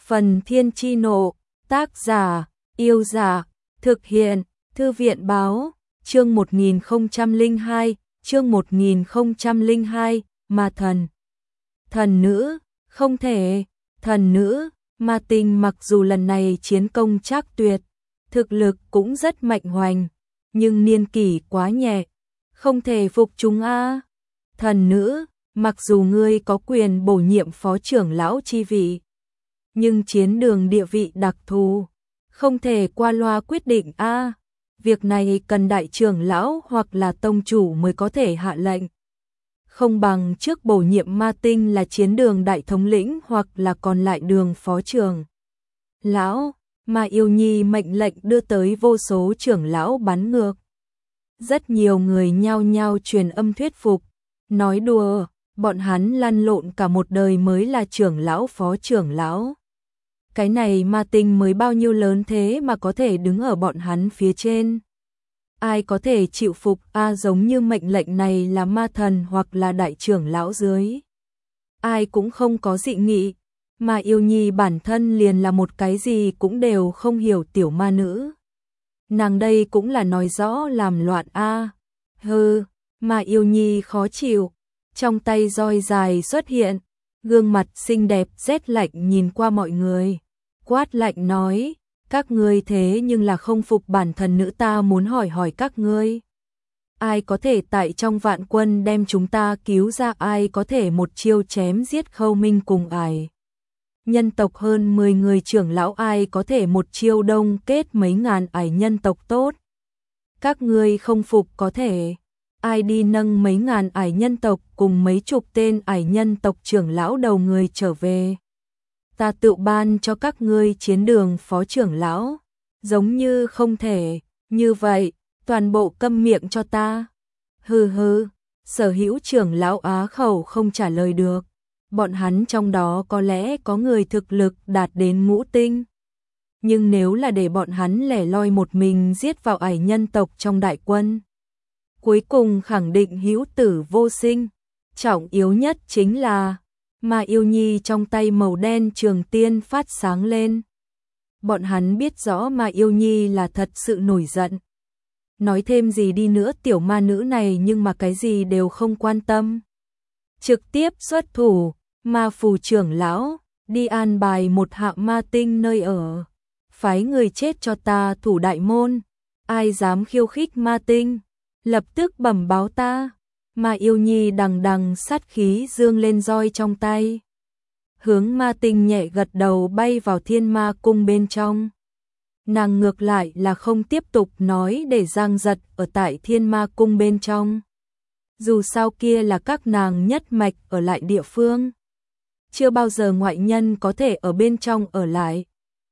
Phần Thiên Chi Nộ, tác giả, Yêu Giả, thực hiện, Thư viện Báo, chương 1002, chương 1002, Ma Thần. Thần nữ, không thể, thần nữ, Ma Tinh mặc dù lần này chiến công trác tuyệt, thực lực cũng rất mạnh hoành, nhưng niên kỷ quá nhẹ, không thể phục chúng a. Thần nữ, mặc dù ngươi có quyền bổ nhiệm phó trưởng lão chi vị, nhưng chiến đường địa vị đặc thù, không thể qua loa quyết định a. Việc này cần đại trưởng lão hoặc là tông chủ mới có thể hạ lệnh. Không bằng trước bổ nhiệm Ma Tinh là chiến đường đại thống lĩnh hoặc là còn lại đường phó trưởng lão, mà Yêu Nhi mệnh lệnh đưa tới vô số trưởng lão bắn ngược. Rất nhiều người nhao nhao truyền âm thuyết phục, nói đùa, bọn hắn lăn lộn cả một đời mới là trưởng lão phó trưởng lão. Cái này Ma Tinh mới bao nhiêu lớn thế mà có thể đứng ở bọn hắn phía trên. Ai có thể chịu phục giống như mệnh lệnh này là ma thần hoặc là đại trưởng lão dưới. Ai cũng không có dị nghị, mà Yêu Nhi bản thân liền là một cái gì cũng đều không hiểu tiểu ma nữ. Nàng đây cũng là nói rõ làm loạn hừ, mà Yêu Nhi khó chịu, trong tay roi dài xuất hiện, gương mặt xinh đẹp rét lạnh nhìn qua mọi người, quát lạnh nói, các ngươi thế nhưng là không phục bản thần nữ, ta muốn hỏi hỏi các ngươi. Ai có thể tại trong vạn quân đem chúng ta cứu ra, ai có thể một chiêu chém giết Khâu Minh cùng ải nhân tộc hơn 10 người trưởng lão, ai có thể một chiêu đông kết mấy ngàn ải nhân tộc tốt. Các ngươi không phục có thể, ai đi nâng mấy ngàn ải nhân tộc cùng mấy chục tên ải nhân tộc trưởng lão đầu người trở về. Ta tự ban cho các ngươi chiến đường phó trưởng lão, giống như không thể, như vậy, toàn bộ câm miệng cho ta. Hừ hừ, sở hữu trưởng lão á khẩu không trả lời được, bọn hắn trong đó có lẽ có người thực lực đạt đến ngũ tinh. Nhưng nếu là để bọn hắn lẻ loi một mình giết vào ải nhân tộc trong đại quân, cuối cùng khẳng định hữu tử vô sinh. Trọng yếu nhất chính là mà Yêu Nhi trong tay màu đen trường tiên phát sáng lên. Bọn hắn biết rõ mà Yêu Nhi là thật sự nổi giận. Nói thêm gì đi nữa tiểu ma nữ này nhưng mà cái gì đều không quan tâm. Trực tiếp xuất thủ, Ma Phù trưởng lão, đi an bài một hạ Ma Tinh nơi ở. Phái người chết cho ta thủ đại môn, ai dám khiêu khích Ma Tinh, lập tức bẩm báo ta. Mà Yêu Nhi đằng đằng sát khí dương lên roi trong tay, hướng Ma Tinh nhẹ gật đầu bay vào Thiên Ma cung bên trong. Nàng ngược lại là không tiếp tục nói để giang giật ở tại Thiên Ma cung bên trong. Dù sao kia là các nàng nhất mạch ở lại địa phương, chưa bao giờ ngoại nhân có thể ở bên trong ở lại.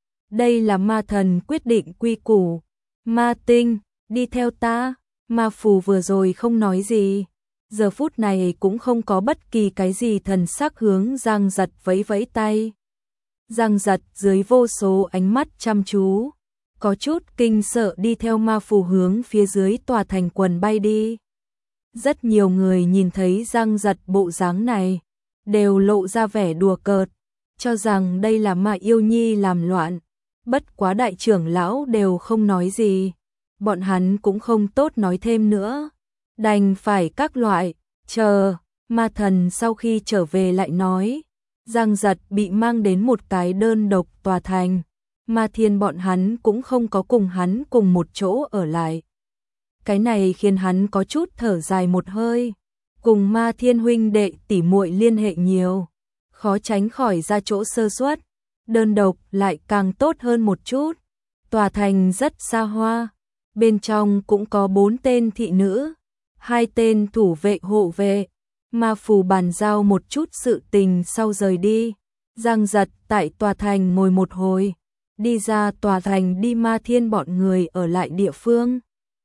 Đây là ma thần quyết định quy củ. Ma Tinh, đi theo ta. Ma Phù vừa rồi không nói gì, giờ phút này cũng không có bất kỳ cái gì thần sắc, hướng Giang Giật vẫy vẫy tay. Giang Giật dưới vô số ánh mắt chăm chú, có chút kinh sợ đi theo Ma Phù hướng phía dưới tòa thành quần bay đi. Rất nhiều người nhìn thấy Giang Giật bộ dáng này, đều lộ ra vẻ đùa cợt, cho rằng đây là Ma Yêu Nhi làm loạn. Bất quá đại trưởng lão đều không nói gì, bọn hắn cũng không tốt nói thêm nữa, đành phải các loại, chờ, ma thần sau khi trở về lại nói, Giang Giật bị mang đến một cái đơn độc tòa thành, Ma Thiên bọn hắn cũng không có cùng hắn cùng một chỗ ở lại. Cái này khiến hắn có chút thở dài một hơi, cùng Ma Thiên huynh đệ tỉ muội liên hệ nhiều, khó tránh khỏi ra chỗ sơ suất, đơn độc lại càng tốt hơn một chút. Tòa thành rất xa hoa, bên trong cũng có 4 tên thị nữ, 2 tên thủ vệ hộ vệ. Ma Phù bàn giao một chút sự tình sau rời đi. Giang Giật tại tòa thành ngồi một hồi, đi ra tòa thành đi Ma Thiên bọn người ở lại địa phương.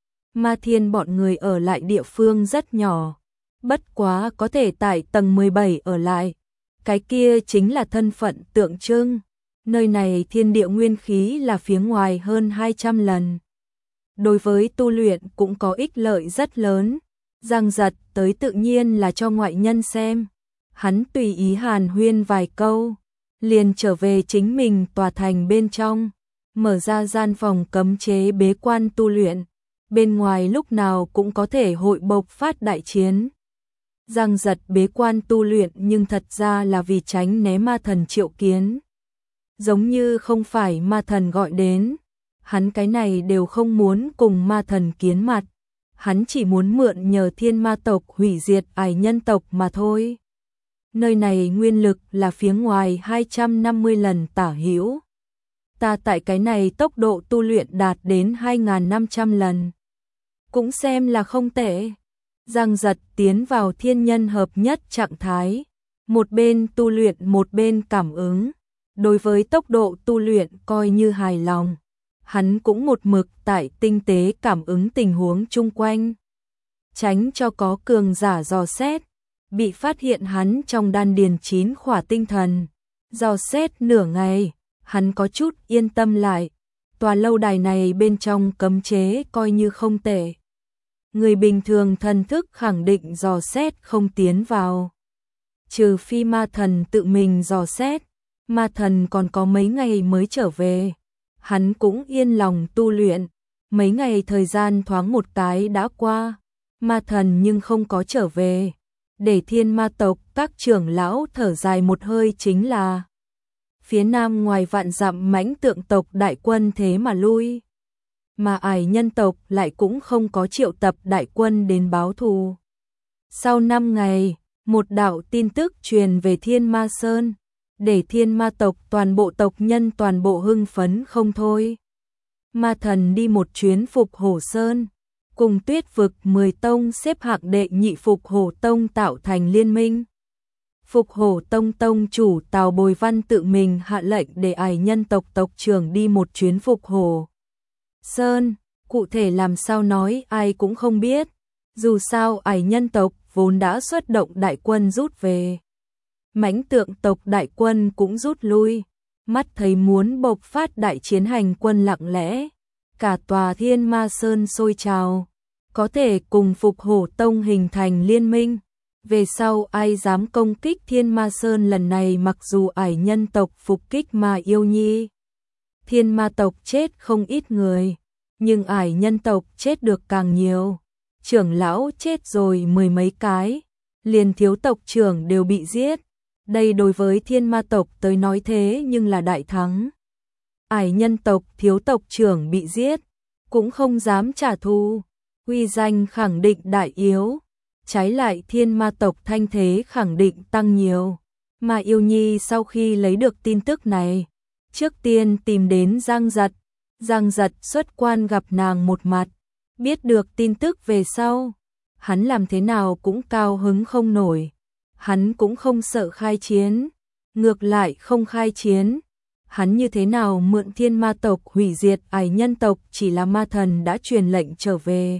Ma Thiên bọn người ở lại địa phương rất nhỏ, bất quá có thể tại tầng 17 ở lại. Cái kia chính là thân phận tượng trưng. Nơi này thiên địa nguyên khí là phía ngoài hơn 200 lần. Đối với tu luyện cũng có ích lợi rất lớn. Giang Giật tới tự nhiên là cho ngoại nhân xem. Hắn tùy ý hàn huyên vài câu, liền trở về chính mình tòa thành bên trong, mở ra gian phòng cấm chế bế quan tu luyện, bên ngoài lúc nào cũng có thể hội bộc phát đại chiến. Giang Giật bế quan tu luyện nhưng thật ra là vì tránh né ma thần triệu kiến. Giống như không phải ma thần gọi đến, hắn cái này đều không muốn cùng ma thần kiến mặt, hắn chỉ muốn mượn nhờ thiên ma tộc hủy diệt ải nhân tộc mà thôi. Nơi này nguyên lực là phía ngoài 250 lần tả hữu. Ta tại cái này tốc độ tu luyện đạt đến 2.500 lần. Cũng xem là không tệ. Giang Giật tiến vào thiên nhân hợp nhất trạng thái, một bên tu luyện một bên cảm ứng. Đối với tốc độ tu luyện coi như hài lòng, hắn cũng một mực tại tinh tế cảm ứng tình huống chung quanh. Tránh cho có cường giả dò xét, bị phát hiện hắn trong đan điền 9 khỏa tinh thần. Dò xét nửa ngày, hắn có chút yên tâm lại. Tòa lâu đài này bên trong cấm chế coi như không tệ. Người bình thường thần thức khẳng định dò xét không tiến vào. Trừ phi ma thần tự mình dò xét, ma thần còn có mấy ngày mới trở về. Hắn cũng yên lòng tu luyện, mấy ngày thời gian thoáng một cái đã qua, ma thần nhưng không có trở về. Để thiên ma tộc các trưởng lão thở dài một hơi chính là phía nam ngoài vạn dặm mãnh tượng tộc đại quân thế mà lui. Mà ải nhân tộc lại cũng không có triệu tập đại quân đến báo thù. Sau 5 ngày, một đạo tin tức truyền về Thiên Ma Sơn, để thiên ma tộc toàn bộ tộc nhân toàn bộ hưng phấn không thôi. Ma thần đi một chuyến Phục Hổ Sơn, cùng Tuyết vực 10 tông xếp hạng đệ nhị Phục Hổ Tông tạo thành liên minh. Phục Hổ Tông tông chủ Tào Bồi Văn tự mình hạ lệnh để ải nhân tộc tộc trưởng đi một chuyến Phục Hổ Sơn, cụ thể làm sao nói ai cũng không biết, dù sao ải nhân tộc vốn đã xuất động đại quân rút về. Mãnh tượng tộc đại quân cũng rút lui, mắt thấy muốn bộc phát đại chiến hành quân lặng lẽ, cả tòa Thiên Ma Sơn sôi trào, có thể cùng Phục Hổ Tông hình thành liên minh. Về sau ai dám công kích Thiên Ma Sơn lần này, mặc dù ải nhân tộc phục kích Ma Yêu Nhi, thiên ma tộc chết không ít người, nhưng ải nhân tộc chết được càng nhiều. Trưởng lão chết rồi 10 mấy cái, liền thiếu tộc trưởng đều bị giết. Đây đối với thiên ma tộc tới nói thế nhưng là đại thắng. Ải nhân tộc thiếu tộc trưởng bị giết, cũng không dám trả thù, uy danh khẳng định đại yếu. Trái lại thiên ma tộc thanh thế khẳng định tăng nhiều. Mà Yêu Nhi sau khi lấy được tin tức này, trước tiên tìm đến Giang Giật. Giang Giật xuất quan gặp nàng một mặt, biết được tin tức về sau, hắn làm thế nào cũng cao hứng không nổi. Hắn cũng không sợ khai chiến, ngược lại không khai chiến. Hắn như thế nào mượn thiên ma tộc hủy diệt ải nhân tộc, chỉ là ma thần đã truyền lệnh trở về,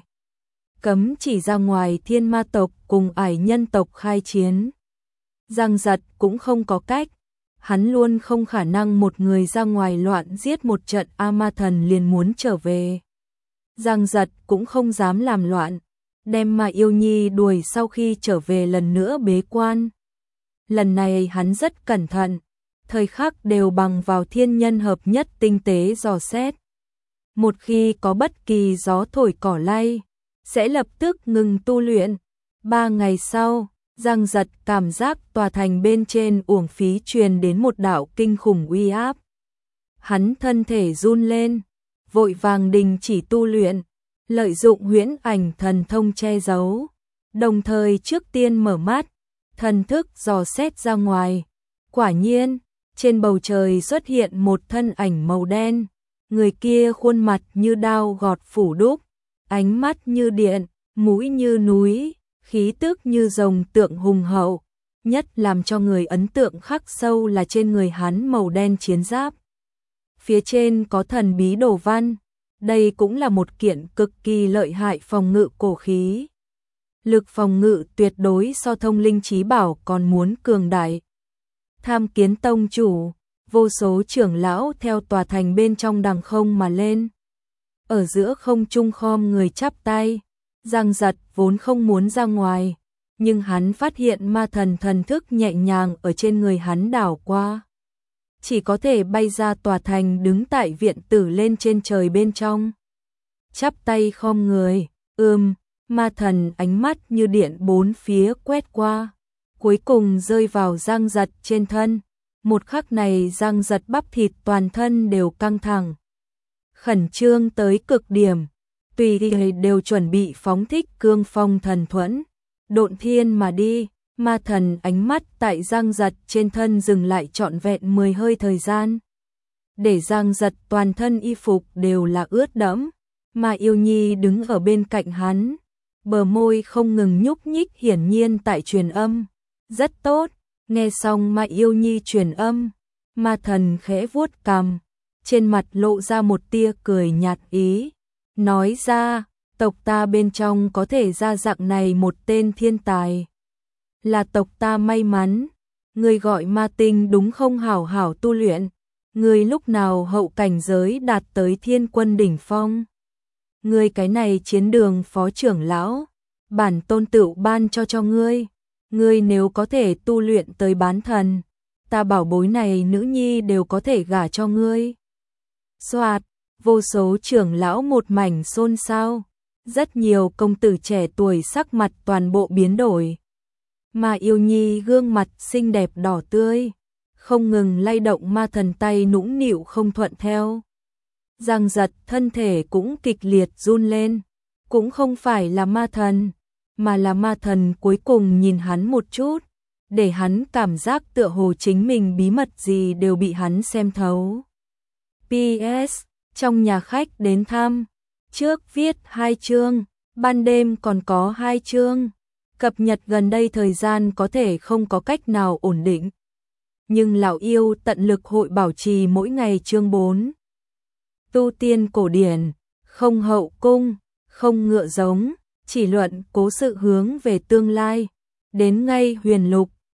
cấm chỉ ra ngoài thiên ma tộc cùng ải nhân tộc khai chiến. Giang Giật cũng không có cách, hắn luôn không khả năng một người ra ngoài loạn giết một trận, ma thần liền muốn trở về. Giang Giật cũng không dám làm loạn, đem Ma Yêu Nhi đuổi sau khi trở về lần nữa bế quan. Lần này hắn rất cẩn thận, thời khắc đều bằng vào thiên nhân hợp nhất tinh tế dò xét. Một khi có bất kỳ gió thổi cỏ lay, sẽ lập tức ngừng tu luyện. 3 ngày sau, Giang Giật cảm giác tòa thành bên trên uổng phí truyền đến một đạo kinh khủng uy áp. Hắn thân thể run lên, vội vàng đình chỉ tu luyện, lợi dụng huyễn ảnh thần thông che giấu, đồng thời trước tiên mở mắt, thần thức dò xét ra ngoài. Quả nhiên, trên bầu trời xuất hiện một thân ảnh màu đen, người kia khuôn mặt như đao gọt phủ đúc, ánh mắt như điện, mũi như núi, khí tức như rồng tượng hùng hậu. Nhất làm cho người ấn tượng khắc sâu là trên người hắn màu đen chiến giáp, phía trên có thần bí đồ văn. Đây cũng là một kiện cực kỳ lợi hại phòng ngự cổ khí. Lực phòng ngự tuyệt đối so thông linh chí bảo còn muốn cường đại. Tham Kiến tông chủ, vô số trưởng lão theo tòa thành bên trong đằng không mà lên. Ở giữa không trung khom người chắp tay. Giang Giật vốn không muốn ra ngoài, nhưng hắn phát hiện ma thần thần thức nhẹ nhàng ở trên người hắn đảo qua. chỉ có thể bay ra tòa thành đứng tại viện tử lên trên trời bên trong. Chắp tay khom người, ma thần ánh mắt như điện bốn phía quét qua, cuối cùng rơi vào Giang Giật trên thân. Một khắc này Giang Giật bắp thịt toàn thân đều căng thẳng, khẩn trương tới cực điểm, tùy đều chuẩn bị phóng thích cương phong thần thuẫn, độn thiên mà đi. Ma thần ánh mắt tại Giang Giật trên thân dừng lại trọn vẹn 10 hơi thời gian, để Giang Giật toàn thân y phục đều là ướt đẫm. Mà Yêu Nhi đứng ở bên cạnh hắn, bờ môi không ngừng nhúc nhích, hiển nhiên tại truyền âm. Rất tốt. Nghe xong Mà Yêu Nhi truyền âm, ma thần khẽ vuốt cằm, trên mặt lộ ra một tia cười nhạt ý, nói ra, tộc ta bên trong có thể ra dạng này một tên thiên tài, là tộc ta may mắn. Ngươi gọi Ma Tinh đúng không? Hảo hảo tu luyện. Ngươi lúc nào hậu cảnh giới đạt tới thiên quân đỉnh phong? Ngươi cái này chiến đường phó trưởng lão, bản tôn tựu ban cho ngươi. Ngươi nếu có thể tu luyện tới bán thần, ta bảo bối này nữ nhi đều có thể gả cho ngươi. Soạt, vô số trưởng lão một mảnh xôn xao, rất nhiều công tử trẻ tuổi sắc mặt toàn bộ biến đổi. Mà Yêu Nhi gương mặt xinh đẹp đỏ tươi, không ngừng lay động, ma thần tay nũng nịu không thuận theo. Giang Giật thân thể cũng kịch liệt run lên, cũng không phải là ma thần, mà là ma thần cuối cùng nhìn hắn một chút, để hắn cảm giác tựa hồ chính mình bí mật gì đều bị hắn xem thấu. PS, trong nhà khách đến thăm, trước viết 2 chương, ban đêm còn có 2 chương. Cập nhật gần đây thời gian có thể không có cách nào ổn định, nhưng lão yêu tận lực hội bảo trì mỗi ngày chương 4. Tu tiên cổ điển, không hậu cung, không ngựa giống, chỉ luận cố sự hướng về tương lai, đến ngay huyền lục,